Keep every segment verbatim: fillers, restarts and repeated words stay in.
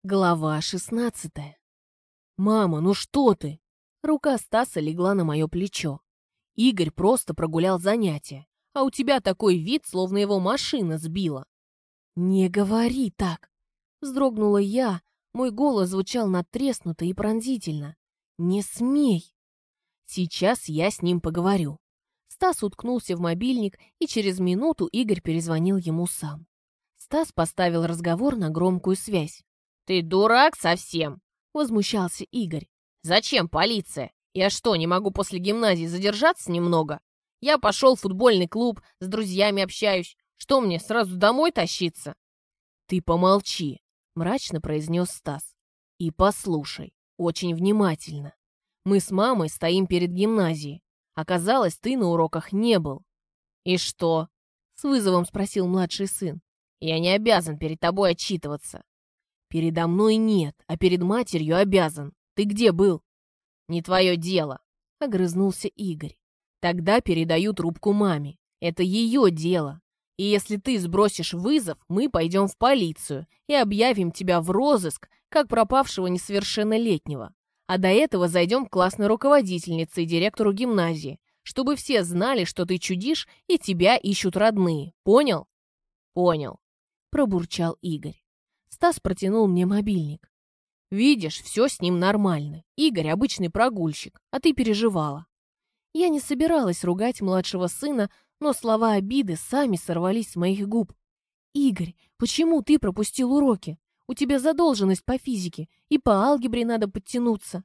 Глава шестнадцатая. «Мама, ну что ты?» Рука Стаса легла на мое плечо. «Игорь просто прогулял занятия, а у тебя такой вид, словно его машина сбила». «Не говори так!» Вздрогнула я, мой голос звучал надтреснуто и пронзительно. «Не смей!» «Сейчас я с ним поговорю». Стас уткнулся в мобильник, и через минуту Игорь перезвонил ему сам. Стас поставил разговор на громкую связь. «Ты дурак совсем?» — возмущался Игорь. «Зачем полиция? Я что, не могу после гимназии задержаться немного? Я пошел в футбольный клуб, с друзьями общаюсь. Что мне, сразу домой тащиться?» «Ты помолчи», — мрачно произнес Стас. «И послушай, очень внимательно. Мы с мамой стоим перед гимназией. Оказалось, ты на уроках не был». «И что?» — с вызовом спросил младший сын. «Я не обязан перед тобой отчитываться». «Передо мной нет, а перед матерью обязан. Ты где был?» «Не твое дело», — огрызнулся Игорь. «Тогда передаю трубку маме. Это ее дело. И если ты сбросишь вызов, мы пойдем в полицию и объявим тебя в розыск, как пропавшего несовершеннолетнего. А до этого зайдем к классной руководительнице и директору гимназии, чтобы все знали, что ты чудишь и тебя ищут родные. Понял?» «Понял», — пробурчал Игорь. Стас протянул мне мобильник. «Видишь, все с ним нормально. Игорь обычный прогульщик, а ты переживала». Я не собиралась ругать младшего сына, но слова обиды сами сорвались с моих губ. «Игорь, почему ты пропустил уроки? У тебя задолженность по физике, и по алгебре надо подтянуться».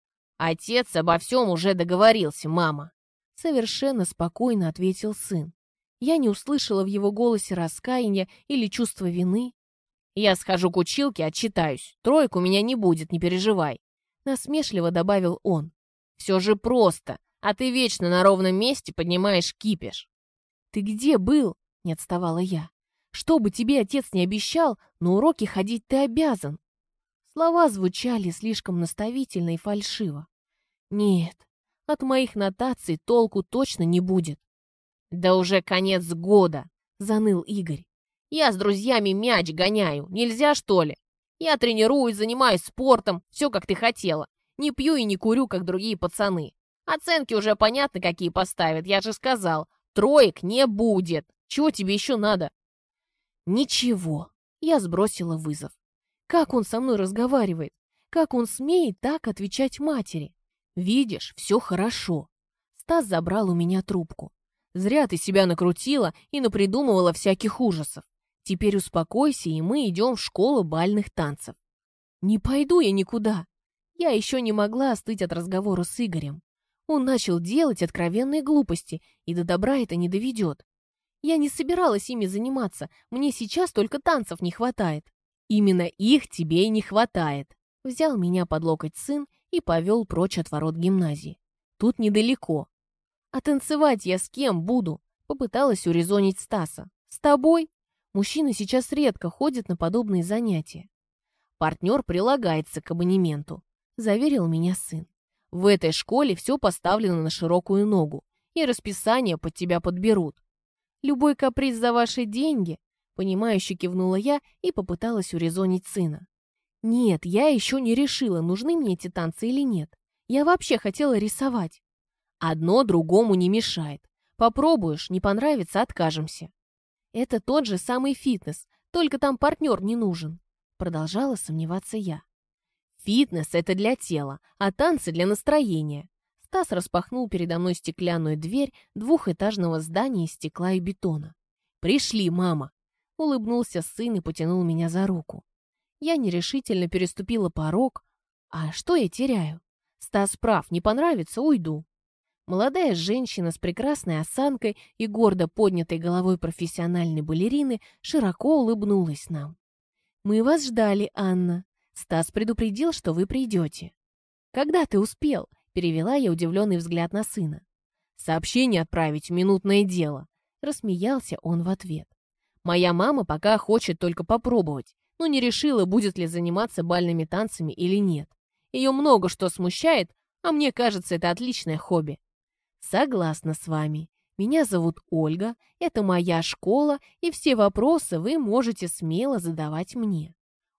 «Отец обо всем уже договорился, мама», — совершенно спокойно ответил сын. Я не услышала в его голосе раскаяния или чувства вины. «Я схожу к училке, отчитаюсь. Троек у меня не будет, не переживай», — насмешливо добавил он. «Все же просто, а ты вечно на ровном месте поднимаешь кипиш». «Ты где был?» — не отставала я. «Что бы тебе отец не обещал, на уроки ходить ты обязан». Слова звучали слишком наставительно и фальшиво. Нет, от моих нотаций толку точно не будет. «Да уже конец года», — заныл Игорь. «Я с друзьями мяч гоняю. Нельзя, что ли? Я тренируюсь, занимаюсь спортом, все как ты хотела. Не пью и не курю, как другие пацаны. Оценки уже понятно, какие поставят, я же сказал. Троек не будет. Чего тебе еще надо?» «Ничего», — я сбросила вызов. Как он со мной разговаривает? Как он смеет так отвечать матери? «Видишь, все хорошо». Стас забрал у меня трубку. «Зря ты себя накрутила и напридумывала всяких ужасов. Теперь успокойся, и мы идем в школу бальных танцев». «Не пойду я никуда». Я еще не могла остыть от разговора с Игорем. Он начал делать откровенные глупости, и до добра это не доведет. Я не собиралась ими заниматься, мне сейчас только танцев не хватает. «Именно их тебе и не хватает», — взял меня под локоть сын и повел прочь от ворот гимназии. «Тут недалеко». «А танцевать я с кем буду?» — попыталась урезонить Стаса. «С тобой?» Мужчины сейчас редко ходят на подобные занятия. «Партнер прилагается к абонементу», — заверил меня сын. «В этой школе все поставлено на широкую ногу, и расписание под тебя подберут». «Любой каприз за ваши деньги?» — понимающе кивнула я и попыталась урезонить сына. «Нет, я еще не решила, нужны мне эти танцы или нет. Я вообще хотела рисовать». «Одно другому не мешает. Попробуешь, не понравится — откажемся». «Это тот же самый фитнес, только там партнер не нужен», — продолжала сомневаться я. «Фитнес — это для тела, а танцы — для настроения». Стас распахнул передо мной стеклянную дверь двухэтажного здания из стекла и бетона. «Пришли, мама!» — улыбнулся сын и потянул меня за руку. Я нерешительно переступила порог. А что я теряю? Стас прав, не понравится — уйду. Молодая женщина с прекрасной осанкой и гордо поднятой головой профессиональной балерины широко улыбнулась нам. «Мы вас ждали, Анна. Стас предупредил, что вы придете». «Когда ты успел?» — перевела я удивленный взгляд на сына. «Сообщение отправить — минутное дело», — рассмеялся он в ответ. «Моя мама пока хочет только попробовать, но не решила, будет ли заниматься бальными танцами или нет. Ее много что смущает, а мне кажется, это отличное хобби». «Согласна с вами. Меня зовут Ольга, это моя школа, и все вопросы вы можете смело задавать мне».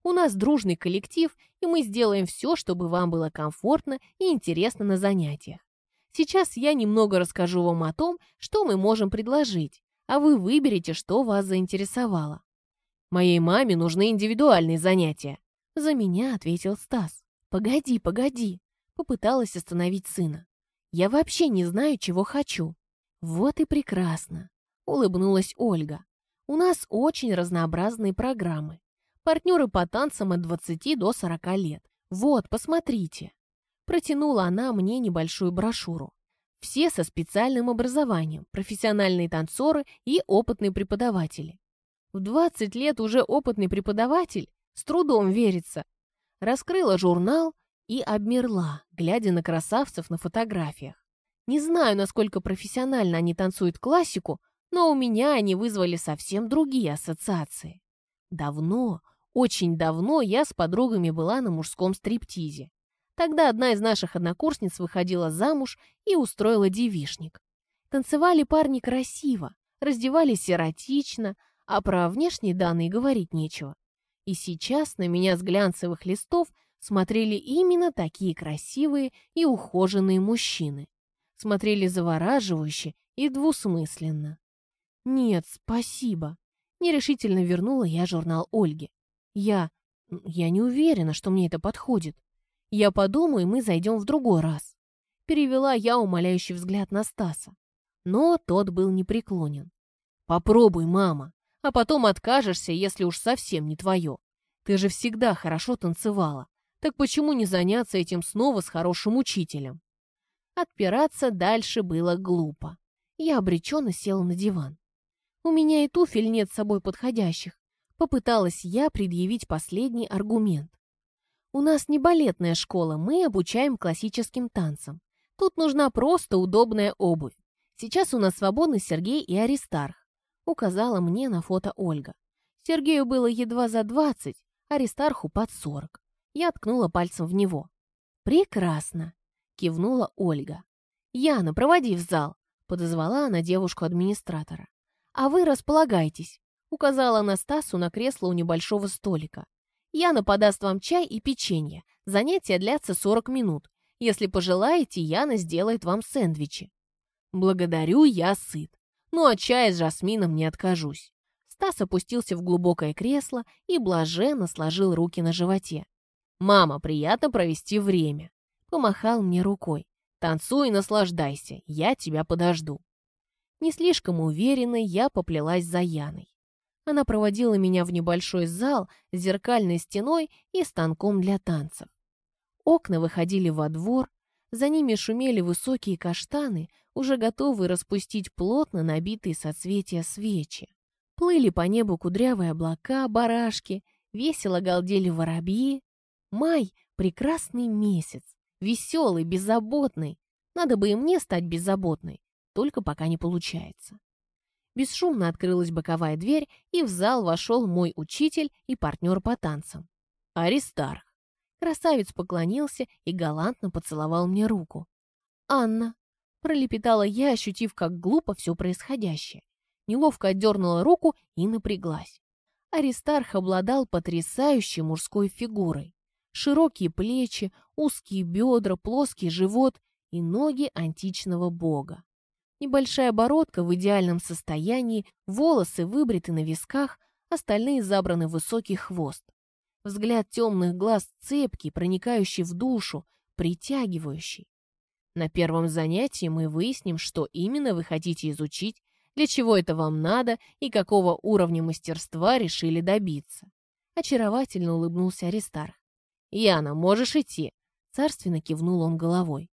У нас дружный коллектив, и мы сделаем все, чтобы вам было комфортно и интересно на занятиях. Сейчас я немного расскажу вам о том, что мы можем предложить, а вы выберете, что вас заинтересовало. Моей маме нужны индивидуальные занятия. За меня ответил Стас. Погоди, погоди. Попыталась остановить сына. Я вообще не знаю, чего хочу. Вот и прекрасно. Улыбнулась Ольга. У нас очень разнообразные программы. Партнеры по танцам от двадцати до сорока лет. Вот, посмотрите. Протянула она мне небольшую брошюру. Все со специальным образованием, профессиональные танцоры и опытные преподаватели. В двадцать лет уже опытный преподаватель? С трудом верится. Раскрыла журнал и обмерла, глядя на красавцев на фотографиях. Не знаю, насколько профессионально они танцуют классику, но у меня они вызвали совсем другие ассоциации. Давно, очень давно я с подругами была на мужском стриптизе. Тогда одна из наших однокурсниц выходила замуж и устроила девичник. Танцевали парни красиво, раздевались эротично, а про внешние данные говорить нечего. И сейчас на меня с глянцевых листов смотрели именно такие красивые и ухоженные мужчины. Смотрели завораживающе и двусмысленно. «Нет, спасибо», — нерешительно вернула я журнал Ольге. «Я... я не уверена, что мне это подходит. Я подумаю, и мы зайдем в другой раз». Перевела я умоляющий взгляд на Стаса. Но тот был непреклонен. «Попробуй, мама, а потом откажешься, если уж совсем не твое. Ты же всегда хорошо танцевала. Так почему не заняться этим снова с хорошим учителем?» Отпираться дальше было глупо. Я обреченно села на диван. «У меня и туфель нет с собой подходящих», — попыталась я предъявить последний аргумент. «У нас не балетная школа, мы обучаем классическим танцам. Тут нужна просто удобная обувь. Сейчас у нас свободны Сергей и Аристарх», — указала мне на фото Ольга. Сергею было едва за двадцать, Аристарху под сорок. Я ткнула пальцем в него. «Прекрасно», — кивнула Ольга. «Яна, проводи в зал», — подозвала она девушку-администратора. «А вы располагайтесь», — указала она Стасу на кресло у небольшого столика. «Яна подаст вам чай и печенье. Занятия длятся сорок минут. Если пожелаете, Яна сделает вам сэндвичи». «Благодарю, я сыт. Но от чая с жасмином не откажусь». Стас опустился в глубокое кресло и блаженно сложил руки на животе. «Мама, приятно провести время», — помахал мне рукой. «Танцуй и наслаждайся, я тебя подожду». Не слишком уверенной я поплелась за Яной. Она проводила меня в небольшой зал с зеркальной стеной и станком для танцев. Окна выходили во двор, за ними шумели высокие каштаны, уже готовые распустить плотно набитые соцветия свечи. Плыли по небу кудрявые облака, барашки, весело галдели воробьи. Май — прекрасный месяц, веселый, беззаботный. Надо бы и мне стать беззаботной, только пока не получается. Бесшумно открылась боковая дверь, и в зал вошел мой учитель и партнер по танцам. Аристарх. Красавец поклонился и галантно поцеловал мне руку. «Анна», — пролепетала я, ощутив, как глупо все происходящее. Неловко отдернула руку и напряглась. Аристарх обладал потрясающей мужской фигурой. Широкие плечи, узкие бедра, плоский живот и ноги античного бога. Небольшая бородка в идеальном состоянии, волосы выбриты на висках, остальные забраны в высокий хвост. Взгляд темных глаз цепкий, проникающий в душу, притягивающий. На первом занятии мы выясним, что именно вы хотите изучить, для чего это вам надо и какого уровня мастерства решили добиться. Очаровательно улыбнулся Аристарх. «Яна, можешь идти», — царственно кивнул он головой.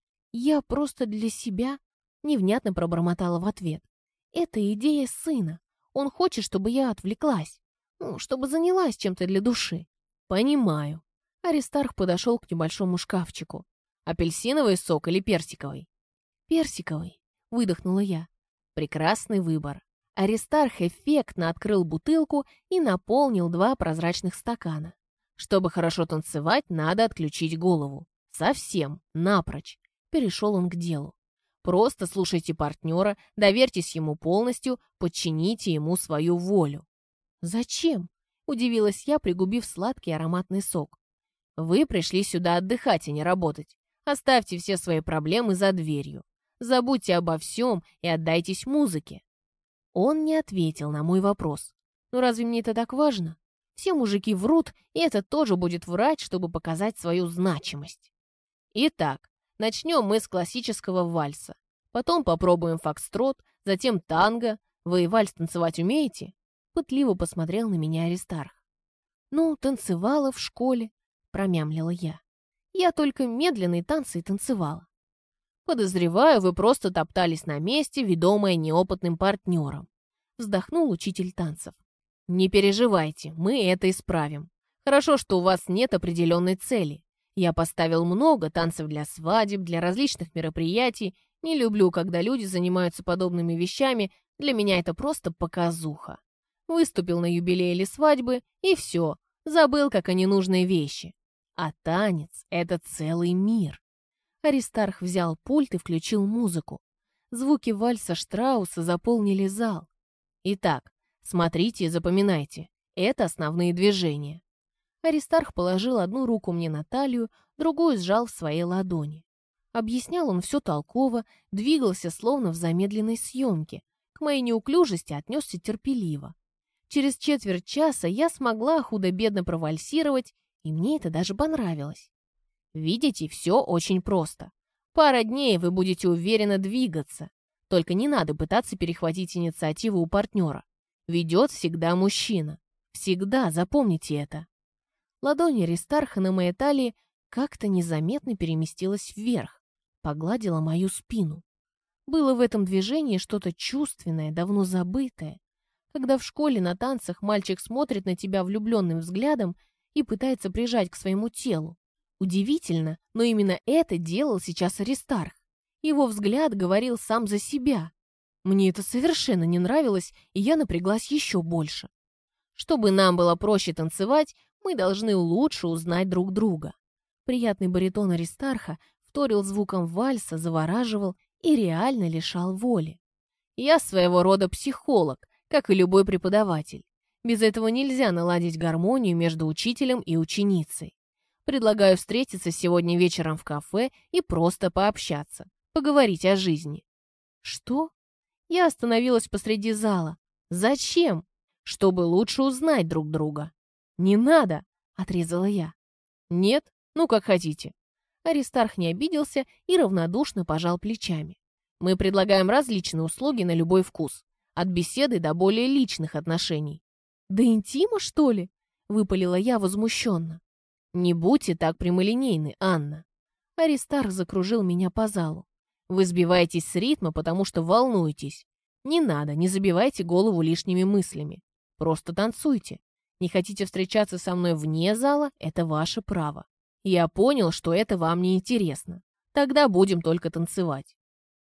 «Я просто для себя», — невнятно пробормотала в ответ. «Это идея сына. Он хочет, чтобы я отвлеклась, ну, чтобы занялась чем-то для души». «Понимаю». Аристарх подошел к небольшому шкафчику. «Апельсиновый сок или персиковый?» «Персиковый», — выдохнула я. Прекрасный выбор. Аристарх эффектно открыл бутылку и наполнил два прозрачных стакана. Чтобы хорошо танцевать, надо отключить голову. Совсем, напрочь. Перешел он к делу. Просто слушайте партнера, доверьтесь ему полностью, подчините ему свою волю. «Зачем?» — Удивилась я, пригубив сладкий ароматный сок. «Вы пришли сюда отдыхать, а не работать. Оставьте все свои проблемы за дверью. Забудьте обо всем и отдайтесь музыке». Он не ответил на мой вопрос. «Ну разве мне это так важно? Все мужики врут, и этот тоже будет врать, чтобы показать свою значимость». Итак, начнем мы с классического вальса. Потом попробуем фокстрот, затем танго. Вы вальс танцевать умеете?» Пытливо посмотрел на меня Аристарх. «Ну, танцевала в школе», — промямлила я. «Я только медленные танцы и танцевала». «Подозреваю, вы просто топтались на месте, ведомая неопытным партнером», — вздохнул учитель танцев. «Не переживайте, мы это исправим. Хорошо, что у вас нет определенной цели. Я поставил много танцев для свадеб, для различных мероприятий. Не люблю, когда люди занимаются подобными вещами. Для меня это просто показуха. Выступил на юбилее или свадьбы, и все, забыл, как о ненужные вещи. А танец — это целый мир». Аристарх взял пульт и включил музыку. Звуки вальса Штрауса заполнили зал. «Итак, смотрите и запоминайте. Это основные движения». Аристарх положил одну руку мне на талию, другую сжал в своей ладони. Объяснял он все толково, двигался словно в замедленной съемке. К моей неуклюжести отнесся терпеливо. Через четверть часа я смогла худо-бедно провальсировать, и мне это даже понравилось. Видите, все очень просто. Пара дней вы будете уверенно двигаться. Только не надо пытаться перехватить инициативу у партнера. Ведет всегда мужчина. Всегда, запомните это. Ладонь Аристарха на моей талии как-то незаметно переместилась вверх, погладила мою спину. Было в этом движении что-то чувственное, давно забытое. Когда в школе на танцах мальчик смотрит на тебя влюбленным взглядом и пытается прижать к своему телу. Удивительно, но именно это делал сейчас Аристарх. Его взгляд говорил сам за себя. Мне это совершенно не нравилось, и я напряглась еще больше. Чтобы нам было проще танцевать, мы должны лучше узнать друг друга. Приятный баритон Аристарха вторил звуком вальса, завораживал и реально лишал воли. Я своего рода психолог, как и любой преподаватель. Без этого нельзя наладить гармонию между учителем и ученицей. Предлагаю встретиться сегодня вечером в кафе и просто пообщаться, поговорить о жизни». «Что?» Я остановилась посреди зала. «Зачем?» «Чтобы лучше узнать друг друга». «Не надо!» — отрезала я. «Нет? Ну, как хотите». Аристарх не обиделся и равнодушно пожал плечами. «Мы предлагаем различные услуги на любой вкус, от беседы до более личных отношений». «Да интима, что ли?» — выпалила я возмущенно. «Не будьте так прямолинейны, Анна». Аристарх закружил меня по залу. «Вы сбиваетесь с ритма, потому что волнуетесь. Не надо, не забивайте голову лишними мыслями. Просто танцуйте. Не хотите встречаться со мной вне зала — это ваше право. Я понял, что это вам не интересно. Тогда будем только танцевать».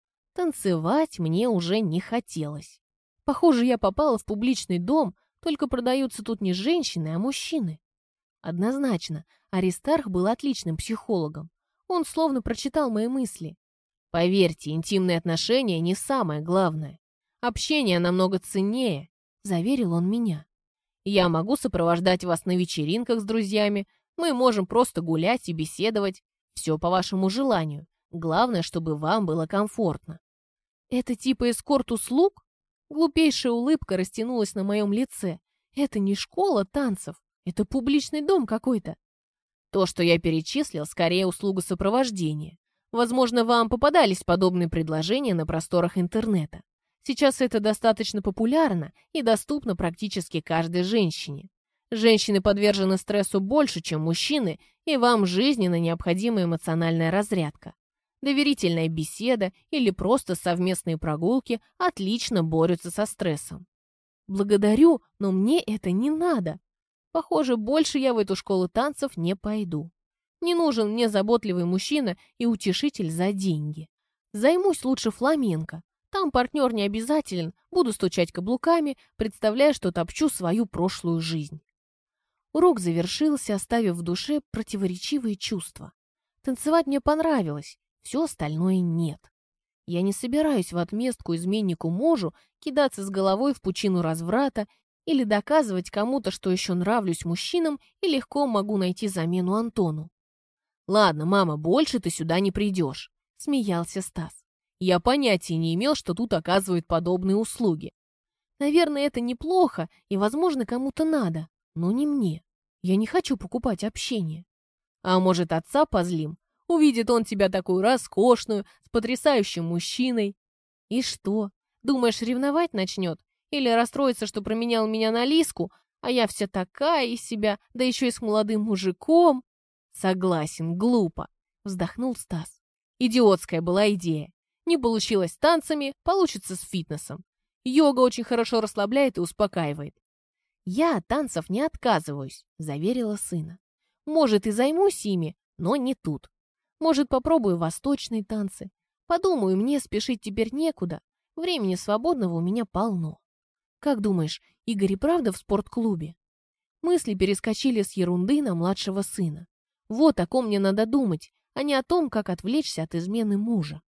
Танцевать мне уже не хотелось. Похоже, я попала в публичный дом, только продаются тут не женщины, а мужчины. Однозначно, Аристарх был отличным психологом. Он словно прочитал мои мысли. Поверьте, интимные отношения не самое главное. Общение намного ценнее, заверил он меня. Я могу сопровождать вас на вечеринках с друзьями, мы можем просто гулять и беседовать. Все по вашему желанию. Главное, чтобы вам было комфортно. Это типа эскорт-услуг? Глупейшая улыбка растянулась на моем лице. Это не школа танцев, это публичный дом какой-то. То, что я перечислил, скорее услуга сопровождения. Возможно, вам попадались подобные предложения на просторах интернета. Сейчас это достаточно популярно и доступно практически каждой женщине. Женщины подвержены стрессу больше, чем мужчины, и вам жизненно необходима эмоциональная разрядка. Доверительная беседа или просто совместные прогулки отлично борются со стрессом. Благодарю, но мне это не надо. Похоже, больше я в эту школу танцев не пойду. Не нужен мне заботливый мужчина и утешитель за деньги. Займусь лучше фламенко. Там партнер не обязателен, буду стучать каблуками, представляя, что топчу свою прошлую жизнь. Урок завершился, оставив в душе противоречивые чувства. Танцевать мне понравилось, все остальное нет. Я не собираюсь в отместку изменнику мужу кидаться с головой в пучину разврата Или доказывать кому-то, что еще нравлюсь мужчинам и легко могу найти замену Антону. «Ладно, мама, больше ты сюда не придешь», — смеялся Стас. «Я понятия не имел, что тут оказывают подобные услуги». Наверное, это неплохо и, возможно, кому-то надо, но не мне. Я не хочу покупать общение. А может, отца позлим? Увидит он тебя такую роскошную, с потрясающим мужчиной. И что? Думаешь, ревновать начнет? Или расстроится, что променял меня на Лиску, а я вся такая из себя, да еще и с молодым мужиком? Согласен, глупо, вздохнул Стас. Идиотская была идея. Не получилось с танцами, получится с фитнесом. Йога очень хорошо расслабляет и успокаивает. «Я от танцев не отказываюсь», — заверила сына. «Может, и займусь ими, но не тут. Может, попробую восточные танцы. Подумаю, мне спешить теперь некуда. Времени свободного у меня полно. Как думаешь, Игорь и правда в спортклубе?» Мысли перескочили с ерунды на младшего сына. Вот о ком мне надо думать, а не о том, как отвлечься от измены мужа.